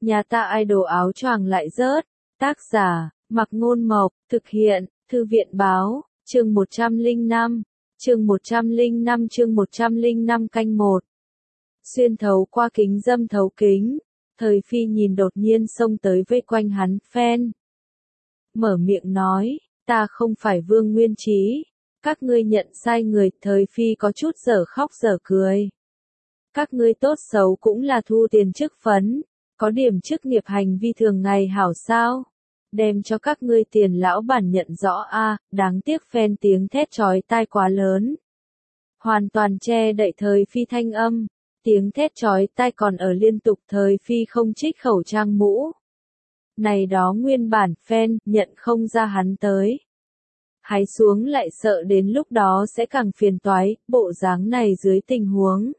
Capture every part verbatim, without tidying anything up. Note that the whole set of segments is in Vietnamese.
Nhà ta idol áo choàng lại rớt. Tác giả, Mặc Ngôn Mộc, thực hiện, Thư viện Báo, chương một trăm lẻ năm, chương một trăm lẻ năm chương một trăm lẻ năm canh một. Xuyên thấu qua kính dâm thấu kính, Thời Phi nhìn đột nhiên xông tới vây quanh hắn fan. Mở miệng nói, ta không phải Vương Nguyên Trí, các ngươi nhận sai người. Thời Phi có chút dở khóc dở cười. Các ngươi tốt xấu cũng là thu tiền chức phấn, có điểm chức nghiệp hành vi thường ngày hảo sao? Đem cho các ngươi tiền lão bản nhận rõ a, à, đáng tiếc fan tiếng thét chói tai quá lớn. Hoàn toàn che đậy Thời Phi thanh âm, tiếng thét chói tai còn ở liên tục. Thời Phi không trích khẩu trang mũ. Này đó nguyên bản fan nhận không ra hắn tới. Hái xuống lại sợ đến lúc đó sẽ càng phiền toái, bộ dáng này dưới tình huống.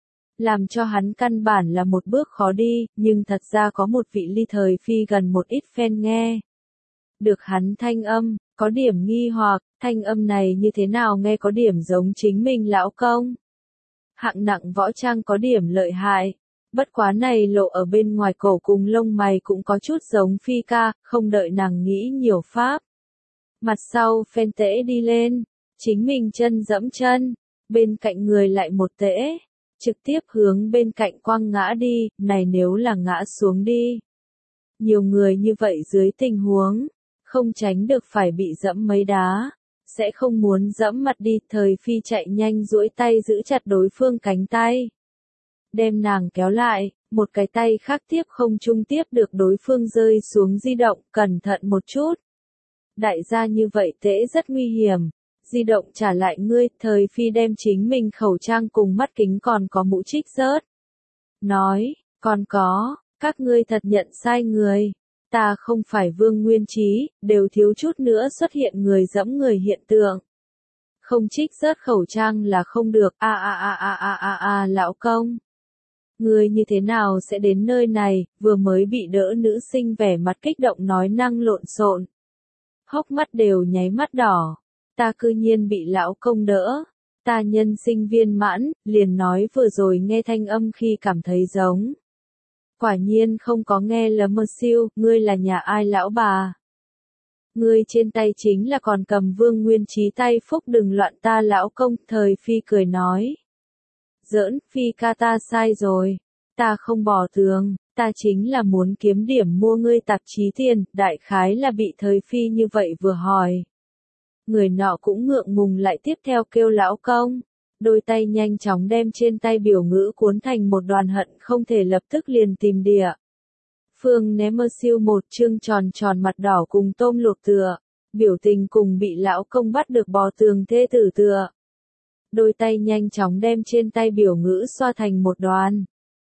Làm cho hắn căn bản là một bước khó đi, nhưng thật ra có một vị ly Thời Phi gần một ít fan nghe. Được hắn thanh âm, có điểm nghi hoặc, thanh âm này như thế nào nghe có điểm giống chính mình lão công. Hạng nặng võ trang có điểm lợi hại, bất quá này lộ ở bên ngoài cổ cùng lông mày cũng có chút giống Phi ca, không đợi nàng nghĩ nhiều pháp. Mặt sau fan tễ đi lên, chính mình chân dẫm chân, bên cạnh người lại một tễ. Trực tiếp hướng bên cạnh quăng ngã đi, này nếu là ngã xuống đi. Nhiều người như vậy dưới tình huống, không tránh được phải bị dẫm mấy đá, sẽ không muốn dẫm mặt đi. Thời Phi chạy nhanh duỗi tay giữ chặt đối phương cánh tay. Đem nàng kéo lại, một cái tay khác tiếp không trung tiếp được đối phương rơi xuống di động, cẩn thận một chút. Đại gia như vậy tễ rất nguy hiểm. Di động trả lại ngươi. Thời Phi đem chính mình khẩu trang cùng mắt kính còn có mũ trích rớt. Nói, còn có, các ngươi thật nhận sai người. Ta không phải Vương Nguyên Trí, đều thiếu chút nữa xuất hiện người dẫm người hiện tượng. Không trích rớt khẩu trang là không được. A a a a a a a lão công. Ngươi như thế nào sẽ đến nơi này? Vừa mới bị đỡ nữ sinh vẻ mặt kích động nói năng lộn xộn. Hốc mắt đều nháy mắt đỏ. Ta cư nhiên bị lão công đỡ. Ta nhân sinh viên mãn, liền nói vừa rồi nghe thanh âm khi cảm thấy giống. Quả nhiên không có nghe lầm mơ siêu, ngươi là nhà ai lão bà? Ngươi trên tay chính là còn cầm Vương Nguyên Trí tay phúc, đừng loạn ta lão công. Thời Phi cười nói. Giỡn, Phi ca ta sai rồi. Ta không bỏ tường, ta chính là muốn kiếm điểm mua ngươi tạp chí tiền. Đại khái là bị Thời Phi như vậy vừa hỏi. Người nọ cũng ngượng ngùng lại tiếp theo kêu lão công. Đôi tay nhanh chóng đem trên tay biểu ngữ cuốn thành một đoàn hận không thể lập tức liền tìm địa. Phương né mơ siêu một chương tròn tròn mặt đỏ cùng tôm luộc tựa. Biểu tình cùng bị lão công bắt được bò tường thê tử tựa. Đôi tay nhanh chóng đem trên tay biểu ngữ xoa thành một đoàn.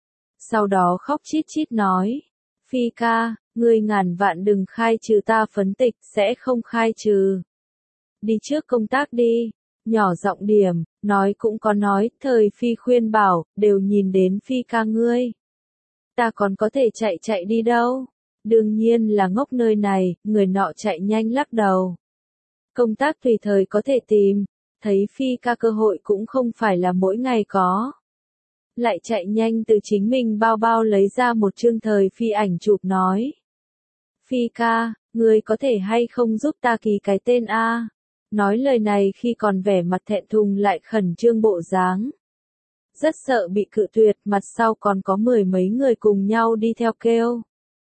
Sau đó khóc chít chít nói. Phi ca, ngươi ngàn vạn đừng khai trừ ta phấn tịch, sẽ không khai trừ. Đi trước công tác đi, nhỏ giọng điểm, nói cũng có nói. Thời Phi khuyên bảo, đều nhìn đến Phi ca ngươi. Ta còn có thể chạy chạy đi đâu? Đương nhiên là ngốc nơi này. Người nọ chạy nhanh lắc đầu. Công tác tùy thời có thể tìm, thấy Phi ca cơ hội cũng không phải là mỗi ngày có. Lại chạy nhanh từ chính mình bao bao lấy ra một chương Thời Phi ảnh chụp nói. Phi ca, ngươi có thể hay không giúp ta ký cái tên a? Nói lời này khi còn vẻ mặt thẹn thùng lại khẩn trương bộ dáng. Rất sợ bị cự tuyệt, mặt sau còn có mười mấy người cùng nhau đi theo kêu.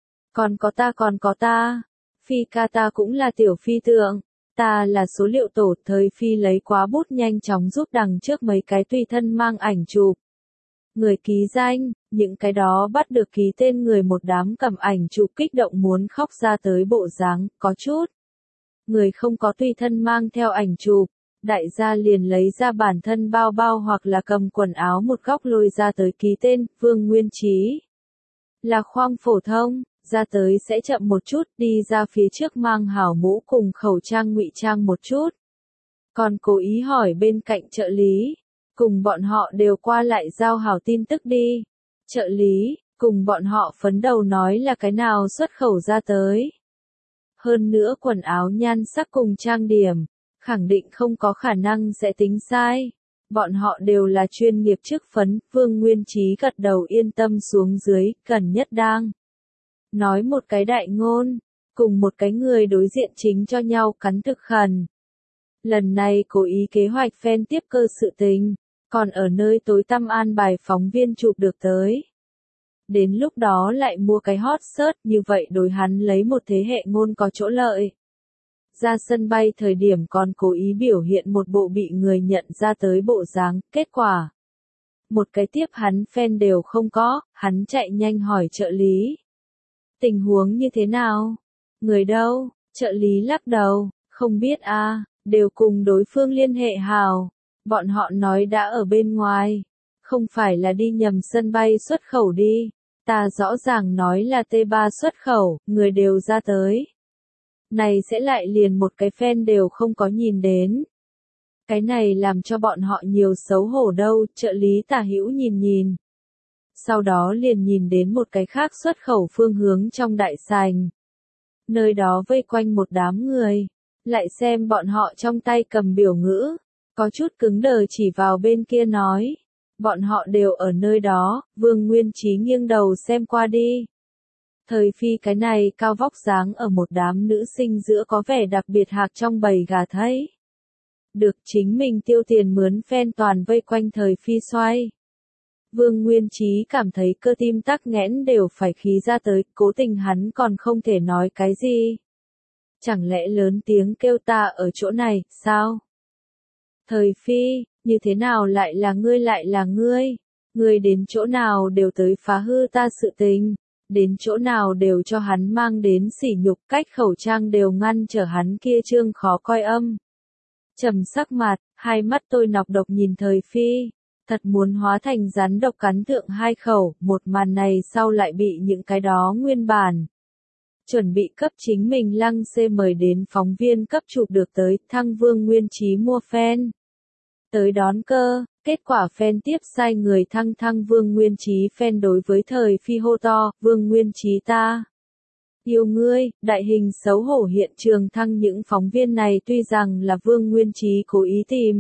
Còn có ta còn có ta. Phi ca ta cũng là tiểu phi tượng. Ta là số liệu tổ. Thời Phi lấy quá bút nhanh chóng giúp đằng trước mấy cái tùy thân mang ảnh chụp. Người ký danh, những cái đó bắt được ký tên người một đám cầm ảnh chụp kích động muốn khóc ra tới bộ dáng, có chút. Người không có tùy thân mang theo ảnh chụp, đại gia liền lấy ra bản thân bao bao hoặc là cầm quần áo một góc lôi ra tới ký tên. Vương Nguyên Trí là khoang phổ thông, ra tới sẽ chậm một chút, đi ra phía trước mang hảo mũ cùng khẩu trang ngụy trang một chút. Còn cố ý hỏi bên cạnh trợ lý, cùng bọn họ đều qua lại giao hảo tin tức đi. Trợ lý, cùng bọn họ phấn đầu nói là cái nào xuất khẩu ra tới. Hơn nữa quần áo nhan sắc cùng trang điểm, khẳng định không có khả năng sẽ tính sai. Bọn họ đều là chuyên nghiệp chức phấn. Vương Nguyên Trí gật đầu yên tâm xuống dưới, gần nhất đang nói một cái đại ngôn, cùng một cái người đối diện chính cho nhau cắn thực khẩn. Lần này cố ý kế hoạch fan tiếp cơ sự tình, còn ở nơi tối tăm an bài phóng viên chụp được tới. Đến lúc đó lại mua cái hot search, như vậy đối hắn lấy một thế hệ ngôn có chỗ lợi. Ra sân bay thời điểm còn cố ý biểu hiện một bộ bị người nhận ra tới bộ dáng, kết quả. Một cái tiếp hắn fan đều không có, hắn chạy nhanh hỏi trợ lý. Tình huống như thế nào? Người đâu? Trợ lý lắc đầu, không biết a, đều cùng đối phương liên hệ hào. Bọn họ nói đã ở bên ngoài. Không phải là đi nhầm sân bay xuất khẩu đi. Ta rõ ràng nói là T ba xuất khẩu, người đều ra tới. Này sẽ lại liền một cái fan đều không có nhìn đến. Cái này làm cho bọn họ nhiều xấu hổ đâu, trợ lý Tả Hữu nhìn nhìn. Sau đó liền nhìn đến một cái khác xuất khẩu phương hướng trong đại sảnh. Nơi đó vây quanh một đám người. Lại xem bọn họ trong tay cầm biểu ngữ. Có chút cứng đờ chỉ vào bên kia nói. Bọn họ đều ở nơi đó, Vương Nguyên Trí nghiêng đầu xem qua đi. Thời phi cái này cao vóc dáng ở một đám nữ sinh giữa có vẻ đặc biệt hạc trong bầy gà thấy. Được chính mình tiêu tiền mướn fan toàn vây quanh thời phi xoay. Vương Nguyên Trí cảm thấy cơ tim tắc nghẽn đều phải khí ra tới, cố tình hắn còn không thể nói cái gì. Chẳng lẽ lớn tiếng kêu ta ở chỗ này, sao? Thời phi, như thế nào lại là ngươi lại là ngươi? Ngươi đến chỗ nào đều tới phá hư ta sự tình. Đến chỗ nào đều cho hắn mang đến sỉ nhục, cách khẩu trang đều ngăn trở hắn kia trương khó coi âm. Trầm sắc mặt, hai mắt tôi nọc độc nhìn thời phi, thật muốn hóa thành rắn độc cắn thượng hai khẩu, một màn này sau lại bị những cái đó nguyên bản. Chuẩn bị cấp chính mình lăng xê mời đến phóng viên cấp chụp được tới, thăng Vương Nguyên Trí mua fan. Tới đón cơ, kết quả fan tiếp sai người thăng thăng Vương Nguyên Trí fan đối với thời phi hô to, Vương Nguyên Trí ta. Yêu ngươi, đại hình xấu hổ hiện trường thăng những phóng viên này tuy rằng là Vương Nguyên Trí cố ý tìm.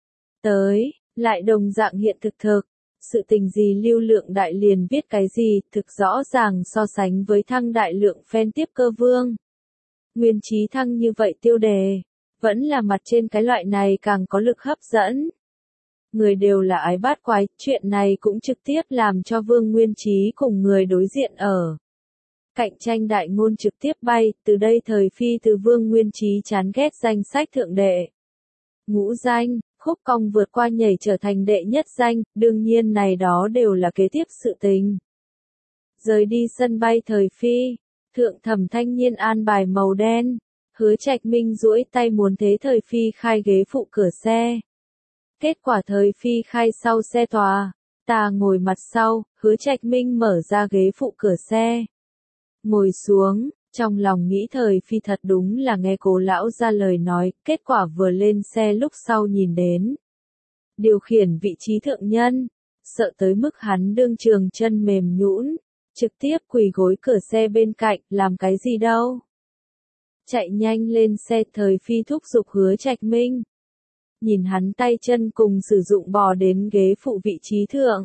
Tới, lại đồng dạng hiện thực thực. Sự tình gì lưu lượng đại liền viết cái gì, thực rõ ràng so sánh với thăng đại lượng fan tiếp cơ Vương. Nguyên Trí thăng như vậy tiêu đề. Vẫn là mặt trên cái loại này càng có lực hấp dẫn. Người đều là ái bát quái, chuyện này cũng trực tiếp làm cho Vương Nguyên Trí cùng người đối diện ở. Cạnh tranh đại ngôn trực tiếp bay, từ đây thời phi từ Vương Nguyên Trí chán ghét danh sách thượng đệ. Ngũ danh, khúc cong vượt qua nhảy trở thành đệ nhất danh, đương nhiên này đó đều là kế tiếp sự tình. Rời đi sân bay thời phi, thượng thẩm thanh nhiên an bài màu đen. Hứa Trạch Minh duỗi tay muốn thế thời phi khai ghế phụ cửa xe. Kết quả thời phi khai sau xe tòa. Ta ngồi mặt sau, Hứa Trạch Minh mở ra ghế phụ cửa xe. Ngồi xuống, trong lòng nghĩ thời phi thật đúng là nghe cố lão ra lời nói, kết quả vừa lên xe lúc sau nhìn đến. Điều khiển vị trí thượng nhân, sợ tới mức hắn đương trường chân mềm nhũn, trực tiếp quỳ gối cửa xe bên cạnh, làm cái gì đâu. Chạy nhanh lên xe thời phi thúc giục Hứa Trạch Minh. Nhìn hắn tay chân cùng sử dụng bò đến ghế phụ vị trí thượng.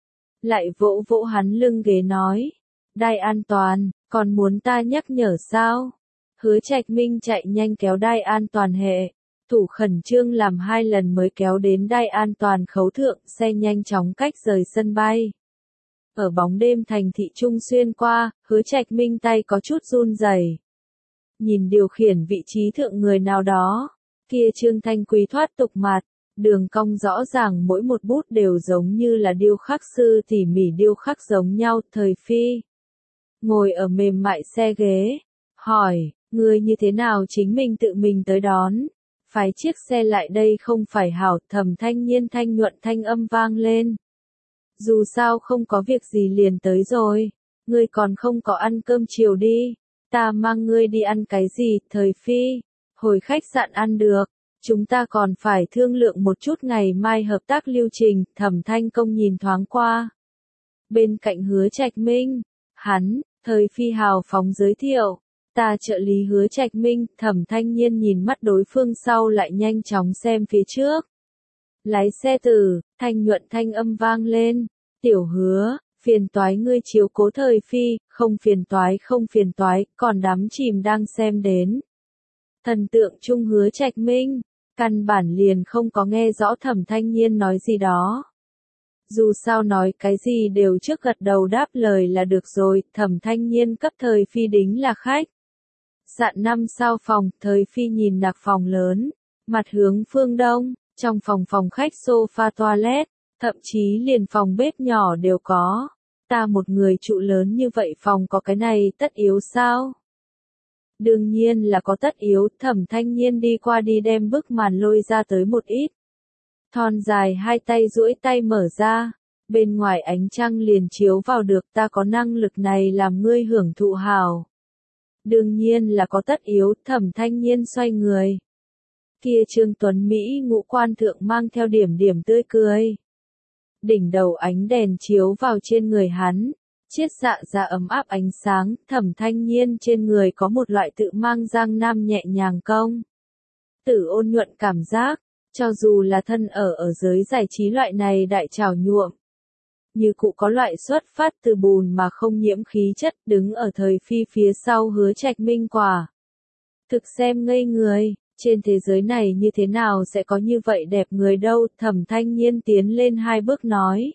Lại vỗ vỗ hắn lưng ghế nói. Đai an toàn, còn muốn ta nhắc nhở sao? Hứa Trạch Minh chạy nhanh kéo đai an toàn hệ. Thủ khẩn trương làm hai lần mới kéo đến đai an toàn khấu thượng, xe nhanh chóng cách rời sân bay. Ở bóng đêm thành thị trung xuyên qua, Hứa Trạch Minh tay có chút run rẩy. Nhìn điều khiển vị trí thượng người nào đó, kia Trương Thanh Quý thoát tục mặt, đường cong rõ ràng mỗi một bút đều giống như là điêu khắc sư tỉ mỉ điêu khắc giống nhau, thời phi. Ngồi ở mềm mại xe ghế, hỏi, người như thế nào chính mình tự mình tới đón, phái chiếc xe lại đây không phải hảo, thẩm thanh nhiên thanh nhuận thanh âm vang lên. Dù sao không có việc gì liền tới rồi, ngươi còn không có ăn cơm chiều đi. Ta mang ngươi đi ăn cái gì, thời phi, hồi khách sạn ăn được, chúng ta còn phải thương lượng một chút ngày mai hợp tác lưu trình, thẩm thanh công nhìn thoáng qua. Bên cạnh Hứa Trạch Minh, hắn, thời phi hào phóng giới thiệu, ta trợ lý Hứa Trạch Minh, thẩm thanh nhiên nhìn mắt đối phương sau lại nhanh chóng xem phía trước. Lái xe từ, thanh nhuận thanh âm vang lên, tiểu Hứa, Phiền toái ngươi chiếu cố Thời Phi, không phiền toái không phiền toái, còn đắm chìm đang xem đến. Thần tượng chung Hứa Trạch Minh, căn bản liền không có nghe rõ Thẩm Thanh Nhiên nói gì đó. Dù sao nói cái gì đều trước gật đầu đáp lời là được rồi, Thẩm Thanh Nhiên cấp Thời Phi đính là khách. Dạn năm sao phòng, Thời Phi nhìn nạc phòng lớn, mặt hướng phương đông, trong phòng phòng khách sofa toilet, thậm chí liền phòng bếp nhỏ đều có. Ta một người trụ lớn như vậy phòng có cái này tất yếu sao? Đương nhiên là có tất yếu, Thẩm Thanh Nhiên đi qua đi đem bức màn lôi ra tới một ít. Thon dài hai tay duỗi tay mở ra, bên ngoài ánh trăng liền chiếu vào được, ta có năng lực này làm ngươi hưởng thụ hào. Đương nhiên là có tất yếu, Thẩm Thanh Nhiên xoay người. Kia Trương Tuấn Mỹ ngũ quan thượng mang theo điểm điểm tươi cười. Đỉnh đầu ánh đèn chiếu vào trên người hắn, chiết xạ ra ấm áp ánh sáng, Thẩm Thanh Nhiên trên người có một loại tự mang giang nam nhẹ nhàng công. Tử ôn nhuận cảm giác, cho dù là thân ở ở giới giải trí loại này đại trào nhuộm. Như cụ có loại xuất phát từ bùn mà không nhiễm khí chất, đứng ở Thời Phi phía sau Hứa Trạch Minh quả. Thực xem ngây người, trên thế giới này như thế nào sẽ có như vậy đẹp người đâu, Thẩm Thanh Nhiên tiến lên hai bước nói.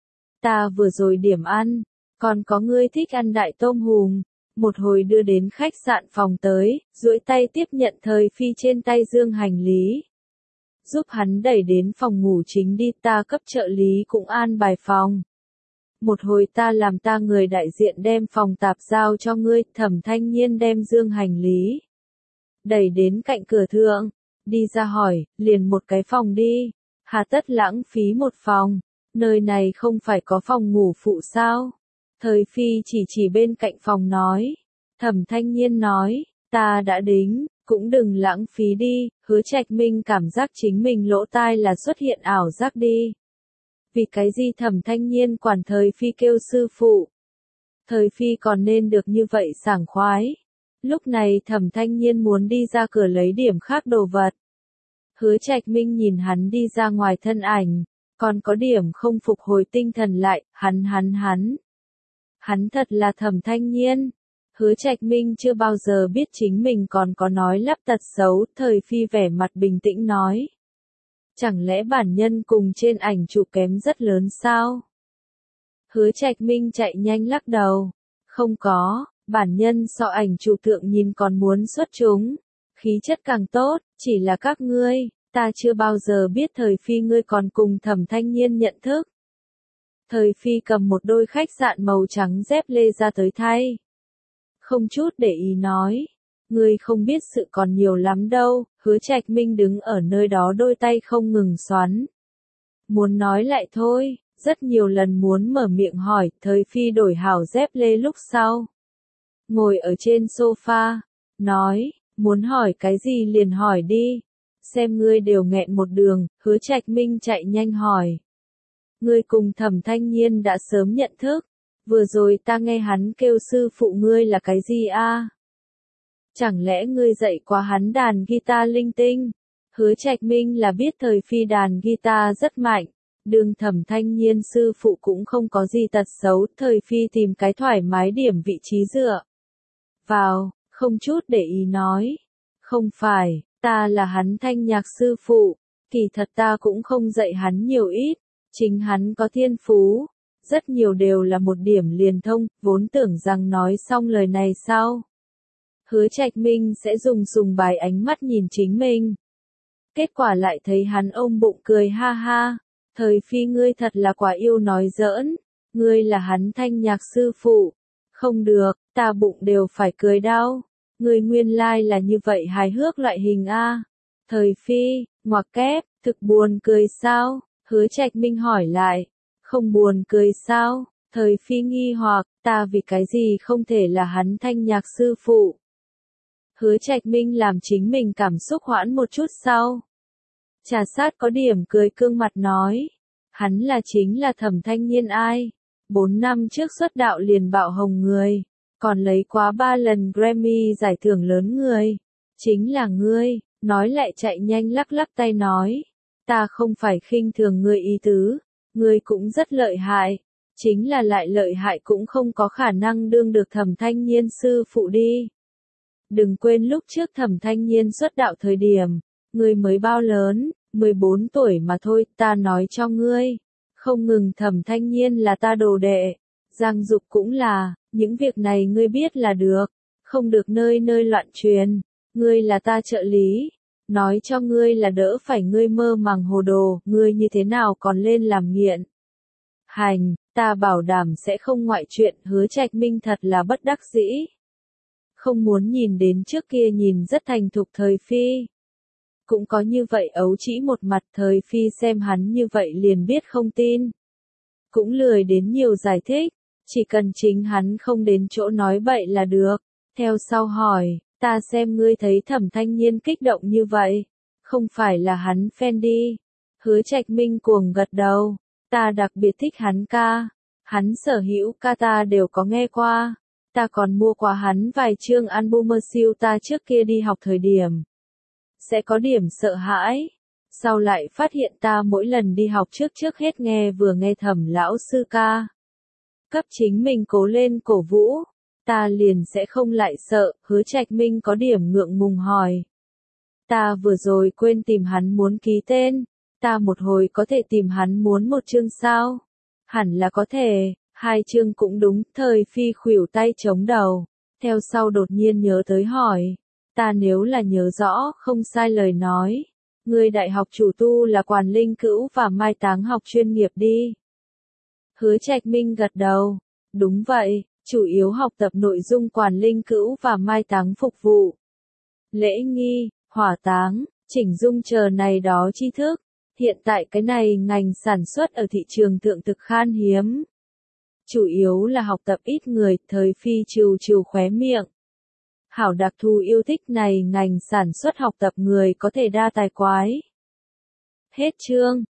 Ta vừa rồi điểm ăn, còn có ngươi thích ăn đại tôm hùm, một hồi đưa đến khách sạn phòng tới, duỗi tay tiếp nhận Thời Phi trên tay dương hành lý. Giúp hắn đẩy đến phòng ngủ chính đi, ta cấp trợ lý cũng an bài phòng. Một hồi ta làm ta người đại diện đem phòng tạp giao cho ngươi, Thẩm Thanh Nhiên đem dương hành lý. Đẩy đến cạnh cửa thượng, đi ra hỏi, liền một cái phòng đi, hà tất lãng phí một phòng, nơi này không phải có phòng ngủ phụ sao? Thời Phi chỉ chỉ bên cạnh phòng nói, Thẩm Thanh Nhiên nói, ta đã đính, cũng đừng lãng phí đi, Hứa Trạch Minh cảm giác chính mình lỗ tai là xuất hiện ảo giác đi. Vì cái gì Thẩm Thanh Nhiên quản Thời Phi kêu sư phụ? Thời Phi còn nên được như vậy sảng khoái. Lúc này Thẩm Thanh Nhiên muốn đi ra cửa lấy điểm khác đồ vật. Hứa Trạch Minh nhìn hắn đi ra ngoài thân ảnh, còn có điểm không phục hồi tinh thần lại, hắn hắn hắn. Hắn thật là Thẩm Thanh Nhiên. Hứa Trạch Minh chưa bao giờ biết chính mình còn có nói lắp tật xấu, Thời Phi vẻ mặt bình tĩnh nói. Chẳng lẽ bản nhân cùng trên ảnh chụp kém rất lớn sao? Hứa Trạch Minh chạy nhanh lắc đầu. Không có, bản nhân so ảnh chụp thượng nhìn còn muốn xuất chúng. Khí chất càng tốt, chỉ là các ngươi, ta chưa bao giờ biết Thời Phi ngươi còn cùng Thẩm Thanh Nhiên nhận thức. Thời Phi cầm một đôi khách sạn màu trắng dép lê ra tới thay. Không chút để ý nói. Ngươi không biết sự còn nhiều lắm đâu, Hứa Trạch Minh đứng ở nơi đó đôi tay không ngừng xoắn. Muốn nói lại thôi, rất nhiều lần muốn mở miệng hỏi, Thời Phi đổi hảo dép lê lúc sau. Ngồi ở trên sofa, nói, muốn hỏi cái gì liền hỏi đi. Xem ngươi đều nghẹn một đường, Hứa Trạch Minh chạy nhanh hỏi. Ngươi cùng Thẩm Thanh Nhiên đã sớm nhận thức, vừa rồi ta nghe hắn kêu sư phụ ngươi là cái gì a? Chẳng lẽ ngươi dạy quá hắn đàn guitar linh tinh? Hứa Trạch Minh là biết Thời Phi đàn guitar rất mạnh, đường Thẩm Thanh Nhiên sư phụ cũng không có gì tật xấu, Thời Phi tìm cái thoải mái điểm vị trí dựa vào, không chút để ý nói. Không phải, ta là hắn thanh nhạc sư phụ, kỳ thật ta cũng không dạy hắn nhiều ít, chính hắn có thiên phú, rất nhiều đều là một điểm liền thông, vốn tưởng rằng nói xong lời này sau. Hứa Trạch Minh sẽ dùng sùng bài ánh mắt nhìn chính mình. Kết quả lại thấy hắn ôm bụng cười ha ha. Thời Phi ngươi thật là quả yêu nói giỡn. Ngươi là hắn thanh nhạc sư phụ. Không được, ta bụng đều phải cười đau. Ngươi nguyên lai là như vậy hài hước loại hình a. Thời Phi, ngoặc kép, thực buồn cười sao? Hứa Trạch Minh hỏi lại. Không buồn cười sao? Thời Phi nghi hoặc, ta vì cái gì không thể là hắn thanh nhạc sư phụ? Hứa Trạch Minh làm chính mình cảm xúc hoãn một chút sau. Trà sát có điểm cười cương mặt nói. Hắn là chính là Thẩm Thanh Nhiên ai. Bốn năm trước xuất đạo liền bạo hồng người. Còn lấy quá ba lần Grammy giải thưởng lớn người. Chính là ngươi, nói lại chạy nhanh lắc lắc tay nói. Ta không phải khinh thường ngươi ý tứ. Ngươi cũng rất lợi hại. Chính là lại lợi hại cũng không có khả năng đương được Thẩm Thanh Nhiên sư phụ đi. Đừng quên lúc trước Thẩm Thanh Nhiên xuất đạo thời điểm, ngươi mới bao lớn, mười bốn tuổi mà thôi, ta nói cho ngươi. Không ngừng Thẩm Thanh Nhiên là ta đồ đệ, Giang Dục cũng là, những việc này ngươi biết là được, không được nơi nơi loạn truyền, ngươi là ta trợ lý, nói cho ngươi là đỡ phải ngươi mơ màng hồ đồ, ngươi như thế nào còn lên làm nghiện. Hành, ta bảo đảm sẽ không ngoại chuyện, Hứa Trạch Minh thật là bất đắc dĩ. Không muốn nhìn đến trước kia nhìn rất thành thục Thời Phi. Cũng có như vậy ấu trĩ một mặt, Thời Phi xem hắn như vậy liền biết không tin. Cũng lười đến nhiều giải thích, chỉ cần chính hắn không đến chỗ nói bậy là được. Theo sau hỏi, ta xem ngươi thấy Thẩm Thanh Nhiên kích động như vậy, không phải là hắn fan đi. Hứa Trạch Minh cuồng gật đầu, ta đặc biệt thích hắn ca, hắn sở hữu ca ta đều có nghe qua, ta còn mua qua hắn vài chương album siêu ta trước kia đi học thời điểm. Sẽ có điểm sợ hãi, sau lại phát hiện ta mỗi lần đi học trước trước hết nghe vừa nghe Thẩm lão sư ca. Cấp chính mình cố lên cổ vũ, ta liền sẽ không lại sợ. Hứa Trạch Minh có điểm ngượng ngùng hỏi. Ta vừa rồi quên tìm hắn muốn ký tên, ta một hồi có thể tìm hắn muốn một chương sao? Hẳn là có thể, hai chương cũng đúng. Thời Phi khuỷu tay chống đầu, theo sau đột nhiên nhớ tới hỏi, ta nếu là nhớ rõ không sai lời nói, người đại học chủ tu là Quản Linh Cữu và Mai Táng học chuyên nghiệp đi. Hứa Trạch Minh gật đầu, đúng vậy, chủ yếu học tập nội dung Quản Linh Cữu và Mai Táng phục vụ. Lễ nghi, hỏa táng, chỉnh dung chờ này đó tri thức, hiện tại cái này ngành sản xuất ở thị trường thượng thực khan hiếm. Chủ yếu là học tập ít người. Thời Phi trừ trừ khóe miệng. Hảo đặc thù yêu thích này ngành sản xuất học tập người có thể đa tài quái. Hết chương.